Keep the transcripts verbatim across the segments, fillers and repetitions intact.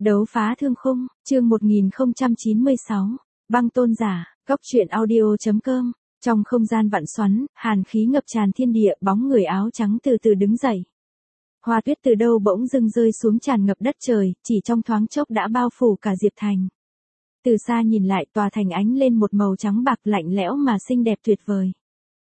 Đấu phá thương khung, chương một nghìn không trăm chín mươi sáu, băng tôn giả, góc truyện audio.com, trong không gian vặn xoắn, hàn khí ngập tràn thiên địa, bóng người áo trắng từ từ đứng dậy. Hoa tuyết từ đâu bỗng dưng rơi xuống tràn ngập đất trời, chỉ trong thoáng chốc đã bao phủ cả Diệp Thành. Từ xa nhìn lại tòa thành ánh lên một màu trắng bạc lạnh lẽo mà xinh đẹp tuyệt vời.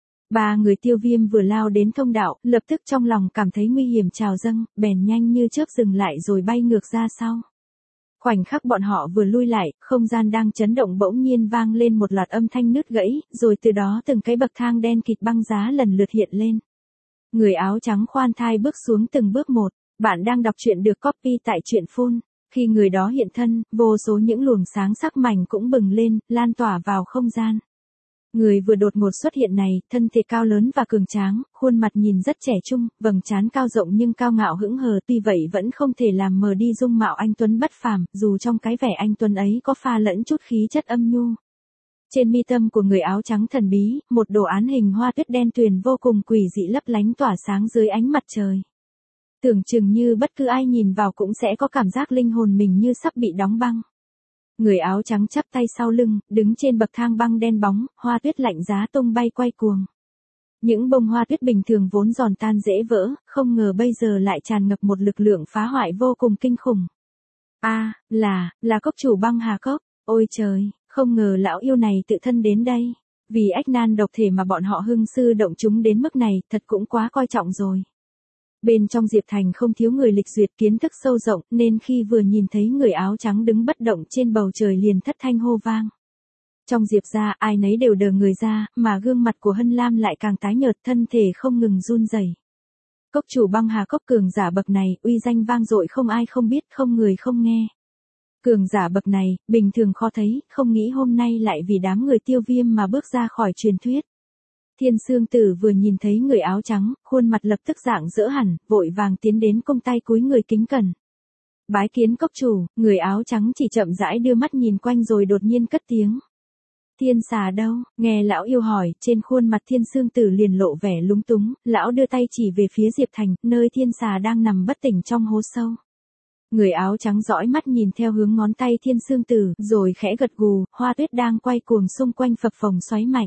Ba người Tiêu Viêm vừa lao đến thông đạo, lập tức trong lòng cảm thấy nguy hiểm trào dâng, bèn nhanh như chớp dừng lại rồi bay ngược ra sau. Khoảnh khắc bọn họ vừa lui lại, không gian đang chấn động bỗng nhiên vang lên một loạt âm thanh nứt gãy, rồi từ đó từng cái bậc thang đen kịt băng giá lần lượt hiện lên. Người áo trắng khoan thai bước xuống từng bước một, bạn đang đọc truyện được copy tại truyện phun. Khi người đó hiện thân, vô số những luồng sáng sắc mảnh cũng bừng lên, lan tỏa vào không gian. Người vừa đột ngột xuất hiện này, thân thể cao lớn và cường tráng, khuôn mặt nhìn rất trẻ trung, vầng trán cao rộng nhưng cao ngạo hững hờ, tuy vậy vẫn không thể làm mờ đi dung mạo anh tuấn bất phàm, dù trong cái vẻ anh tuấn ấy có pha lẫn chút khí chất âm nhu. Trên mi tâm của người áo trắng thần bí, một đồ án hình hoa tuyết đen tuyền vô cùng quỷ dị lấp lánh tỏa sáng dưới ánh mặt trời. Tưởng chừng như bất cứ ai nhìn vào cũng sẽ có cảm giác linh hồn mình như sắp bị đóng băng. Người áo trắng chắp tay sau lưng, đứng trên bậc thang băng đen bóng, hoa tuyết lạnh giá tung bay quay cuồng. Những bông hoa tuyết bình thường vốn giòn tan dễ vỡ, không ngờ bây giờ lại tràn ngập một lực lượng phá hoại vô cùng kinh khủng. A, à, là, là cốc chủ băng hà cốc, ôi trời, không ngờ lão yêu này tự thân đến đây. Vì ách nan độc thể mà bọn họ hưng sư động chúng đến mức này, thật cũng quá coi trọng rồi. Bên trong Diệp Thành không thiếu người lịch duyệt kiến thức sâu rộng, nên khi vừa nhìn thấy người áo trắng đứng bất động trên bầu trời liền thất thanh hô vang. Trong Diệp gia ai nấy đều đờ người ra, mà gương mặt của Hân Lam lại càng tái nhợt, thân thể không ngừng run rẩy. Cốc chủ băng hà cốc cường giả bậc này, uy danh vang dội không ai không biết, không người không nghe. Cường giả bậc này, bình thường khó thấy, không nghĩ hôm nay lại vì đám người Tiêu Viêm mà bước ra khỏi truyền thuyết. Thiên Sương Tử vừa nhìn thấy người áo trắng, khuôn mặt lập tức rạng rỡ hẳn, vội vàng tiến đến cung tay cúi người kính cẩn. Bái kiến cốc chủ, người áo trắng chỉ chậm rãi đưa mắt nhìn quanh rồi đột nhiên cất tiếng. Thiên xà đâu? Nghe lão yêu hỏi, trên khuôn mặt Thiên Sương Tử liền lộ vẻ lúng túng, lão đưa tay chỉ về phía Diệp Thành, nơi thiên xà đang nằm bất tỉnh trong hố sâu. Người áo trắng dõi mắt nhìn theo hướng ngón tay Thiên Sương Tử, rồi khẽ gật gù, hoa tuyết đang quay cuồng xung quanh phập phồng xoáy mạnh.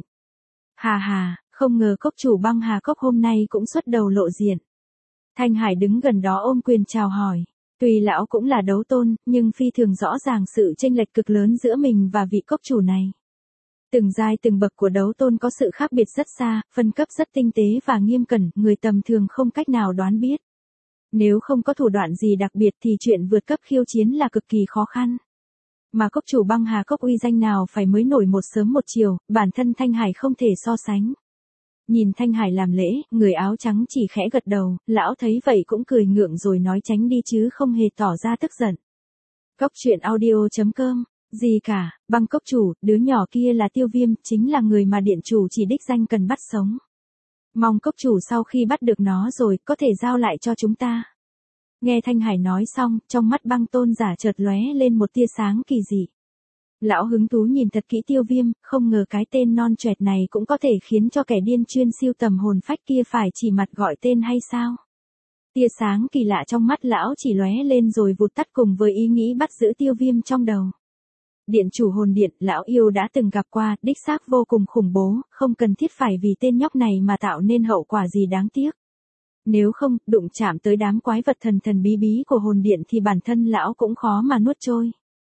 Hà hà, không ngờ cốc chủ băng hà cốc hôm nay cũng xuất đầu lộ diện. Thanh Hải đứng gần đó ôm quyền chào hỏi. Tuy lão cũng là đấu tôn, nhưng phi thường rõ ràng sự chênh lệch cực lớn giữa mình và vị cốc chủ này. Từng giai từng bậc của đấu tôn có sự khác biệt rất xa, phân cấp rất tinh tế và nghiêm cẩn, người tầm thường không cách nào đoán biết. Nếu không có thủ đoạn gì đặc biệt thì chuyện vượt cấp khiêu chiến là cực kỳ khó khăn. Mà cốc chủ băng hà cốc uy danh nào phải mới nổi một sớm một chiều, bản thân Thanh Hải không thể so sánh. Nhìn Thanh Hải làm lễ, người áo trắng chỉ khẽ gật đầu, lão thấy vậy cũng cười ngượng rồi nói tránh đi chứ không hề tỏ ra tức giận. Cốc truyện audio.com, gì cả, băng cốc chủ, đứa nhỏ kia là Tiêu Viêm, chính là người mà điện chủ chỉ đích danh cần bắt sống. Mong cốc chủ sau khi bắt được nó rồi, có thể giao lại cho chúng ta. Nghe Thanh Hải nói xong, trong mắt băng tôn giả chợt lóe lên một tia sáng kỳ dị. Lão hứng thú nhìn thật kỹ Tiêu Viêm, không ngờ cái tên non choẹt này cũng có thể khiến cho kẻ điên chuyên siêu tầm hồn phách kia phải chỉ mặt gọi tên hay sao? Tia sáng kỳ lạ trong mắt lão chỉ lóe lên rồi vụt tắt cùng với ý nghĩ bắt giữ Tiêu Viêm trong đầu. Điện chủ hồn điện, lão yêu đã từng gặp qua, đích xác vô cùng khủng bố, không cần thiết phải vì tên nhóc này mà tạo nên hậu quả gì đáng tiếc. Nếu không, đụng chạm tới đám quái vật thần thần bí bí của hồn điện thì bản thân lão cũng khó mà nuốt trôi.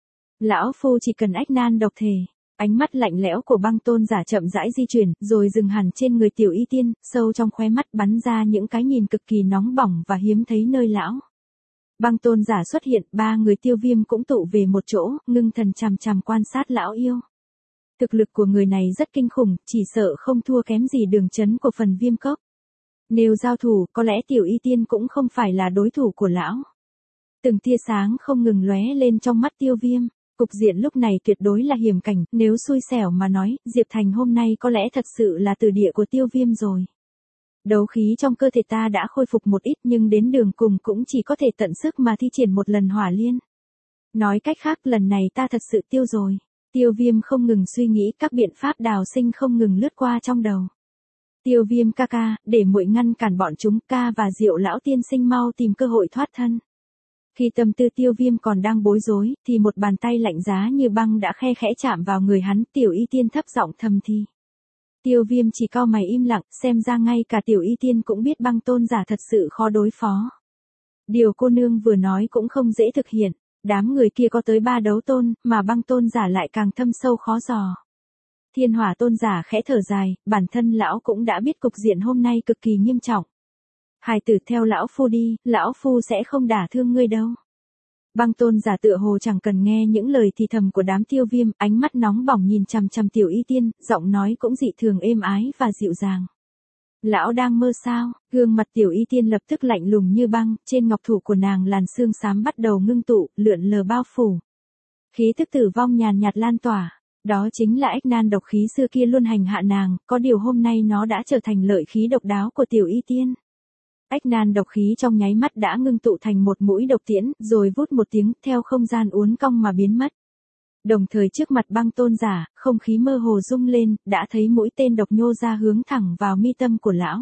Lão phu chỉ cần ách nan độc thể. Ánh mắt lạnh lẽo của băng tôn giả chậm rãi di chuyển, rồi dừng hẳn trên người tiểu y tiên, sâu trong khóe mắt bắn ra những cái nhìn cực kỳ nóng bỏng và hiếm thấy nơi lão. Băng tôn giả xuất hiện, ba người Tiêu Viêm cũng tụ về một chỗ, ngưng thần chằm chằm quan sát lão yêu. Thực lực của người này rất kinh khủng, chỉ sợ không thua kém gì Đường Chấn của phần Viêm Cốc. Nếu giao thủ, có lẽ tiểu y tiên cũng không phải là đối thủ của lão. Từng tia sáng không ngừng lóe lên trong mắt Tiêu Viêm. Cục diện lúc này tuyệt đối là hiểm cảnh, nếu xui xẻo mà nói, Diệp Thành hôm nay có lẽ thật sự là từ địa của Tiêu Viêm rồi. Đấu khí trong cơ thể ta đã khôi phục một ít nhưng đến đường cùng cũng chỉ có thể tận sức mà thi triển một lần hỏa liên. Nói cách khác lần này ta thật sự tiêu rồi. Tiêu Viêm không ngừng suy nghĩ, các biện pháp đào sinh không ngừng lướt qua trong đầu. Tiêu Viêm ca ca, để muội ngăn cản bọn chúng, ca và Diệu lão tiên sinh mau tìm cơ hội thoát thân. Khi tâm tư Tiêu Viêm còn đang bối rối, thì một bàn tay lạnh giá như băng đã khe khẽ chạm vào người hắn. Tiểu Y Tiên thấp giọng thầm thì. Tiêu Viêm chỉ cau mày im lặng, xem ra ngay cả Tiểu Y Tiên cũng biết băng tôn giả thật sự khó đối phó. Điều cô nương vừa nói cũng không dễ thực hiện, đám người kia có tới ba đấu tôn, mà băng tôn giả lại càng thâm sâu khó dò. Thiên Hỏa tôn giả khẽ thở dài, bản thân lão cũng đã biết cục diện hôm nay cực kỳ nghiêm trọng. Hài tử theo lão phu đi, lão phu sẽ không đả thương ngươi đâu. Băng tôn giả tựa hồ chẳng cần nghe những lời thì thầm của đám Tiêu Viêm, ánh mắt nóng bỏng nhìn chằm chằm Tiểu Y Tiên, giọng nói cũng dị thường êm ái và dịu dàng. Lão đang mơ sao? Gương mặt Tiểu Y Tiên lập tức lạnh lùng như băng, trên ngọc thủ của nàng làn xương xám bắt đầu ngưng tụ, lượn lờ bao phủ. Khí tức tử vong nhàn nhạt lan tỏa, đó chính là ách nan độc khí xưa kia luôn hành hạ nàng, có điều hôm nay nó đã trở thành lợi khí độc đáo của Tiểu Y Tiên. Ách nan độc khí trong nháy mắt đã ngưng tụ thành một mũi độc tiễn, rồi vút một tiếng, theo không gian uốn cong mà biến mất. Đồng thời trước mặt băng tôn giả, không khí mơ hồ rung lên, đã thấy mũi tên độc nhô ra hướng thẳng vào mi tâm của lão.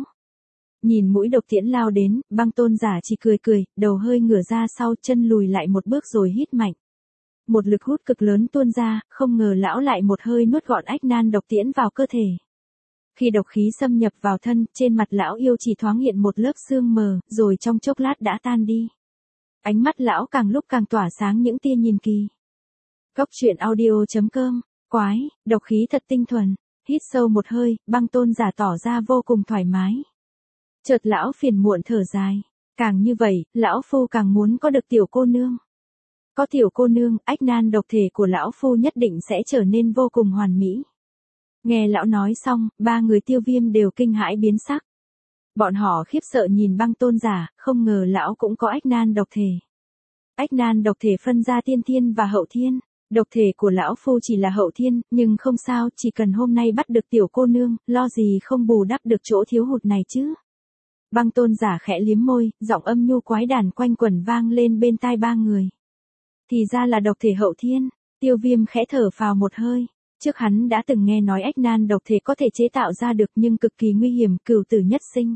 Nhìn mũi độc tiễn lao đến, băng tôn giả chỉ cười cười, đầu hơi ngửa ra sau, chân lùi lại một bước rồi hít mạnh. Một lực hút cực lớn tuôn ra, không ngờ lão lại một hơi nuốt gọn ách nan độc tiễn vào cơ thể. Khi độc khí xâm nhập vào thân, trên mặt lão yêu chỉ thoáng hiện một lớp sương mờ, rồi trong chốc lát đã tan đi. Ánh mắt lão càng lúc càng tỏa sáng những tia nhìn kỳ. Góc truyện audio chấm com, quái, độc khí thật tinh thuần. Hít sâu một hơi, băng tôn giả tỏ ra vô cùng thoải mái. Chợt lão phiền muộn thở dài. Càng như vậy, lão phu càng muốn có được tiểu cô nương. Có tiểu cô nương, ách nan độc thể của lão phu nhất định sẽ trở nên vô cùng hoàn mỹ. Nghe lão nói xong, ba người Tiêu Viêm đều kinh hãi biến sắc. Bọn họ khiếp sợ nhìn băng tôn giả, không ngờ lão cũng có ách nan độc thể. Ách nan độc thể phân ra tiên thiên và hậu thiên. Độc thể của lão phu chỉ là hậu thiên, nhưng không sao, chỉ cần hôm nay bắt được tiểu cô nương, lo gì không bù đắp được chỗ thiếu hụt này chứ. Băng tôn giả khẽ liếm môi, giọng âm nhu quái đản quanh quẩn vang lên bên tai ba người. Thì ra là độc thể hậu thiên. Tiêu Viêm khẽ thở phào một hơi. Trước hắn đã từng nghe nói ách nan độc thể có thể chế tạo ra được nhưng cực kỳ nguy hiểm, cửu tử nhất sinh.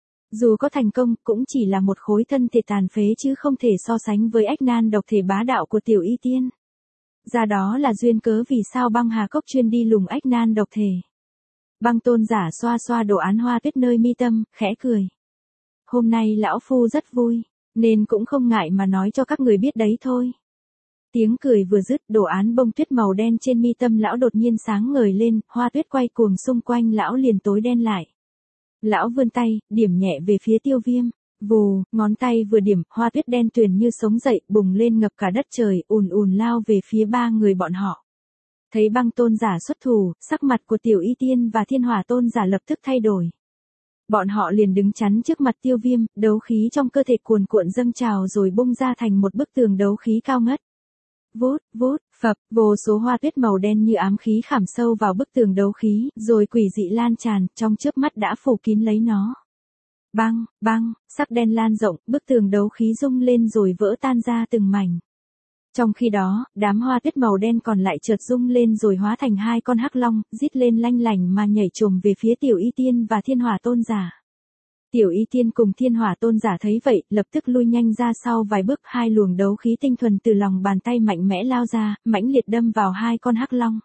Dù có thành công, cũng chỉ là một khối thân thể tàn phế chứ không thể so sánh với ách nan độc thể bá đạo của Tiểu Y Tiên. Ra đó là duyên cớ vì sao băng hà cốc chuyên đi lùng ách nan độc thể. Băng tôn giả xoa xoa đồ án hoa tuyết nơi mi tâm, khẽ cười. Hôm nay lão phu rất vui, nên cũng không ngại mà nói cho các người biết đấy thôi. Tiếng cười vừa dứt, đồ án bông tuyết màu đen trên mi tâm lão đột nhiên sáng ngời lên, hoa tuyết quay cuồng xung quanh lão liền tối đen lại. Lão vươn tay, điểm nhẹ về phía Tiêu Viêm. Vù, ngón tay vừa điểm, hoa tuyết đen tuyền như sống dậy, bùng lên ngập cả đất trời, ùn ùn lao về phía ba người bọn họ. Thấy băng tôn giả xuất thủ, sắc mặt của Tiểu Y Tiên và Thiên Hỏa tôn giả lập tức thay đổi. Bọn họ liền đứng chắn trước mặt Tiêu Viêm, đấu khí trong cơ thể cuồn cuộn dâng trào rồi bung ra thành một bức tường đấu khí cao ngất. Vút, vút, phập, vô số hoa tuyết màu đen như ám khí khảm sâu vào bức tường đấu khí, rồi quỷ dị lan tràn, trong chớp mắt đã phủ kín lấy nó. Băng, băng, sắc đen lan rộng, bức tường đấu khí rung lên rồi vỡ tan ra từng mảnh. Trong khi đó, đám hoa tuyết màu đen còn lại chợt rung lên rồi hóa thành hai con hắc long, rít lên lanh lảnh mà nhảy trồm về phía Tiểu Y Tiên và Thiên Hỏa tôn giả. Tiểu Y Tiên cùng Thiên Hỏa tôn giả thấy vậy, lập tức lui nhanh ra sau vài bước, hai luồng đấu khí tinh thuần từ lòng bàn tay mạnh mẽ lao ra, mãnh liệt đâm vào hai con hắc long.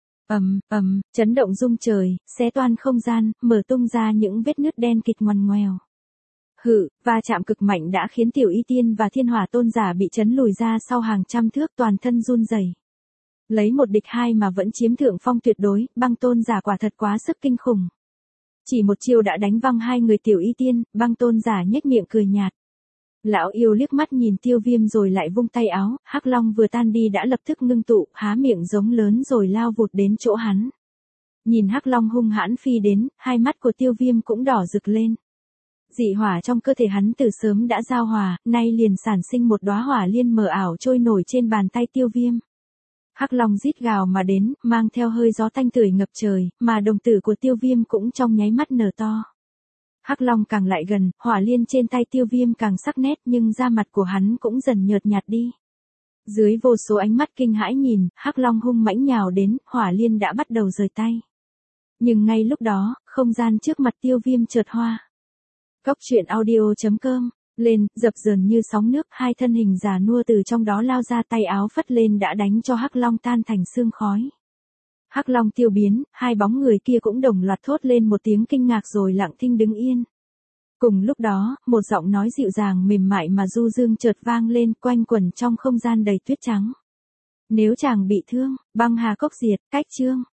Ầm, ầm, chấn động rung trời, xé toan không gian, mở tung ra những vết nứt đen kịt ngoằn ngoèo. Hự, va chạm cực mạnh đã khiến Tiểu Y Tiên và Thiên Hỏa tôn giả bị chấn lùi ra sau hàng trăm thước, toàn thân run rẩy. Lấy một địch hai mà vẫn chiếm thượng phong tuyệt đối, băng tôn giả quả thật quá sức kinh khủng. Chỉ một chiêu đã đánh văng hai người Tiểu Y Tiên, băng tôn giả nhếch miệng cười nhạt. Lão yêu liếc mắt nhìn Tiêu Viêm rồi lại vung tay áo, hắc long vừa tan đi đã lập tức ngưng tụ, há miệng giống lớn rồi lao vụt đến chỗ hắn. Nhìn hắc long hung hãn phi đến, hai mắt của Tiêu Viêm cũng đỏ rực lên. Dị hỏa trong cơ thể hắn từ sớm đã giao hòa, nay liền sản sinh một đóa hỏa liên mờ ảo trôi nổi trên bàn tay Tiêu Viêm. Hắc long rít gào mà đến, mang theo hơi gió tanh tưởi ngập trời, mà đồng tử của Tiêu Viêm cũng trong nháy mắt nở to. Hắc long càng lại gần, hỏa liên trên tay Tiêu Viêm càng sắc nét, nhưng da mặt của hắn cũng dần nhợt nhạt đi. Dưới vô số ánh mắt kinh hãi nhìn, hắc long hung mãnh nhào đến, hỏa liên đã bắt đầu rời tay. Nhưng ngay lúc đó, không gian trước mặt Tiêu Viêm chợt hoa. Góc truyện audio chấm com lên, dập dờn như sóng nước, hai thân hình già nua từ trong đó lao ra, tay áo phất lên đã đánh cho Hắc Long tan thành sương khói. Hắc Long tiêu biến, hai bóng người kia cũng đồng loạt thốt lên một tiếng kinh ngạc rồi lặng thinh đứng yên. Cùng lúc đó, một giọng nói dịu dàng mềm mại mà du dương chợt vang lên, quanh quẩn trong không gian đầy tuyết trắng. Nếu chàng bị thương, băng hà cốc diệt, cách chương.